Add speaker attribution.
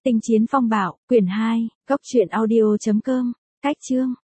Speaker 1: Tinh chiến phong bạo, quyển 2, góc truyện audio.com, cách chương.